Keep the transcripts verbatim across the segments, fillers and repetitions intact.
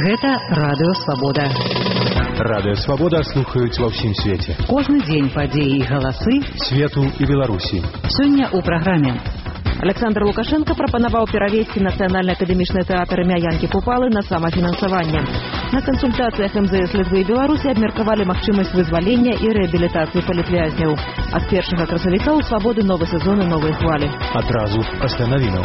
Гэта Радыё Свабода. Радыё Свабода слухаюць ва ўсім свеце. Кожны дзень падзеі і галасы свету і Беларусі. Сёння ў праграме. Александр Лукашенко прапанаваў перавесці Нацыянальны акадэмічны тэатр імя Янкі Купалы на самафінансаванне. На кансультацыях эм зэ эс Літвы і Беларусі абмеркавалі магчымасць вызвалення і рэабілітацыі палітвязняў. Ад першага красавіка ў Свабоды новы сезон і новыя хвалі. Адразу пасля навінаў.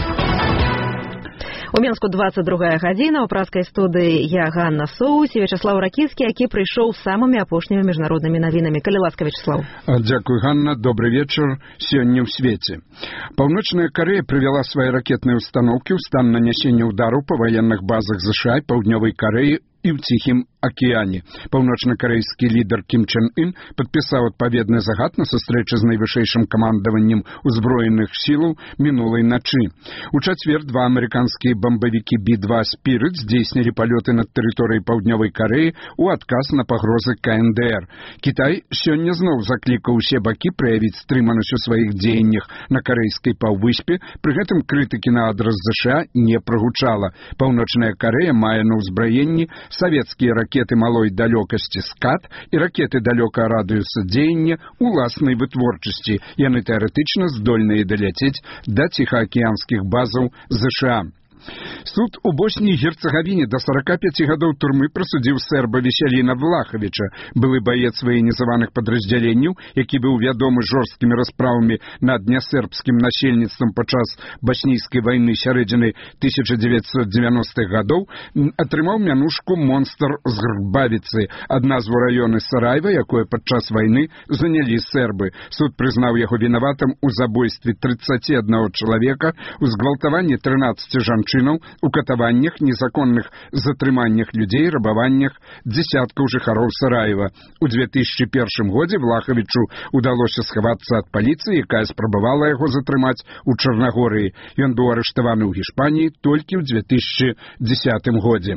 У Менску двадцать другая гадзіна, у праскай студыі я Ганна Соус і Вячеслав Ракіцкі, які прыйшоў з самымі апошнімі міжнароднымі навінамі. Калі ласка, Вячеслав. Дзякуй, Ганна. Добры вечар. Сёння ў свеце. Паўночная Карэя прывяла свае ракетныя установкі ў стан нанясення удару па ваенных базах ЗША і Паўднёвай Карэі і ў Ціхім акіяне. Паўночна-карэйскі лідар Кім Чен Ын падпісаў адпаведны загад на сустрэчы з найвышэйшым камандаваннем узброеных сілаў мінулай начы. У чацвер два амерыканскія бамбавікі би два «Спірыт» здзейснілі палёты над тэрыторыяй Паўднёвай Карэі ў адказ на пагрозы ка эн дэ эр. Кітай сёння зноў заклікаў усе бакі праявіць стрыманасць у сваіх дзеяннях на карэйскай паўвыспе, пры гэтым крытыкі на адрас ЗША не прагучала. Паўночная Карэя мае на ўзбраенні савецкія ракеты малой далёкасці «Скат» і ракеты далёкага радыуса дзеяння уласнай вытворчасці. Яны тэарэтычна здольныя даляцець да ціхаакіянскіх базаў ЗША. Суд у Боснии и Герцеговине до сорока пяти гадоў турмы прасудзіў сэрба Веселіна Влаховича, былы баец военізаваных падраздзяленняў, які быў вядомы жорсткімі расправамі над нясэрбскім насельніцтвам падчас баснійскай вайны сярэдзіны тысяча девятьсот девяностых гадоў, атрымаў мянушку «Монстр з Грбавіцы», ад назву раёна Сараева, якое падчас вайны занялі сэрбы. Суд прызнаў яго вінаватым у забойстве тридцати одного чалавека, у згвалтаванні трынаццаці жанчын, у катаваннях, незаконных затрыманнях людзей, рабаваннях дзесяткаў жыхароў Сараева. У две тысячи первом годзе Влаховичу удалося схавацца ад паліцыі, якая спрабавала яго затрымаць у Чарнагорыі. Ён быў арыштаваны ў Гішпаніі толькі ў две тысячи десятым годзе.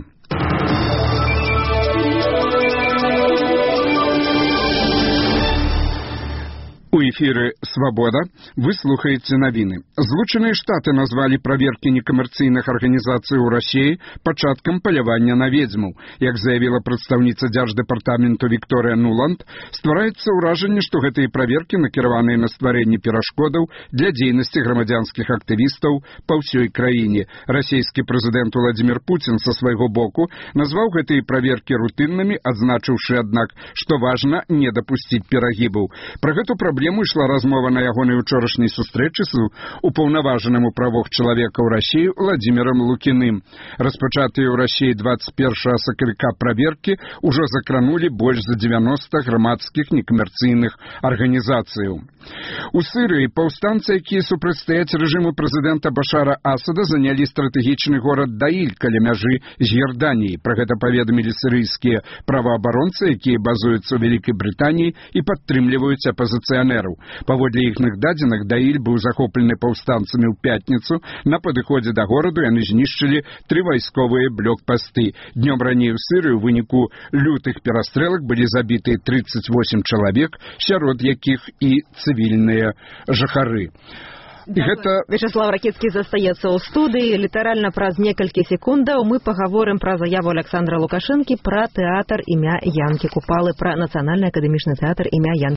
У эфіры «Свабода» вы слухаеце навіны. Злучаныя Штаты назвалі праверкі некамерцыйных арганізацый у Расіі пачаткам палявання на ведзьмаў. Як заявіла прадстаўніца дзярждэпартаменту Вікторыя Нуланд, ствараецца ўражанне, што гэтыя праверкі накіраваныя на стварэнне перашкодаў для дзейнасці грамадзянскіх актывістаў па ўсёй краіне. Расійскі прэзідэнт Владзімір Пуцін са свайго боку назваў гэтыя праверкі рутыннымі, адзначыўшы, аднак, што важна не дапусціць перагібаў. Пра гэту праблему ішла размова на ягонай учорашняй сустрэчы з упаўнаважаным у правах чалавека ў Расіі Владзімірам Лукіным. Распачатыя ў Расіі двадцать первого сакавіка праверкі ўжо закранулі больш за девяносто грамадскіх некамерцыйных арганізацыяў. У Сірыі паўстанцы, якія супрацьстаяць рэжыму прэзідэнта Башара Асада, занялі стратэгічны горад Даіль каля мяжы з Йорданіяй. Пра гэта паведамілі сірыйскія праваабаронцы, якія базуюцца ў Вялікай Брытаніі і падтрымліваюць апазіцыянераў. Паводле іхных дадзеных, Даіль быў захоплены паўстанцамі ў пятніцу. На падыходзе да гораду яны знішчылі тры вайсковыя блокпасты. Днём раней у Сірыі ў выніку лютых перастрэлак былі забітыя тридцать восемь чалавек, сярод якіх і цывільныя жыхары. Гэта... Вячеслав Ракіцкі застаецца ў студыі. Літаральна праз некалькі секундаў мы паговорым пра заяву Александра Лукашэнкі пра тэатр імя Янкі Купалы, пра Нацыянальны акадэмічны тэатр імя Янкі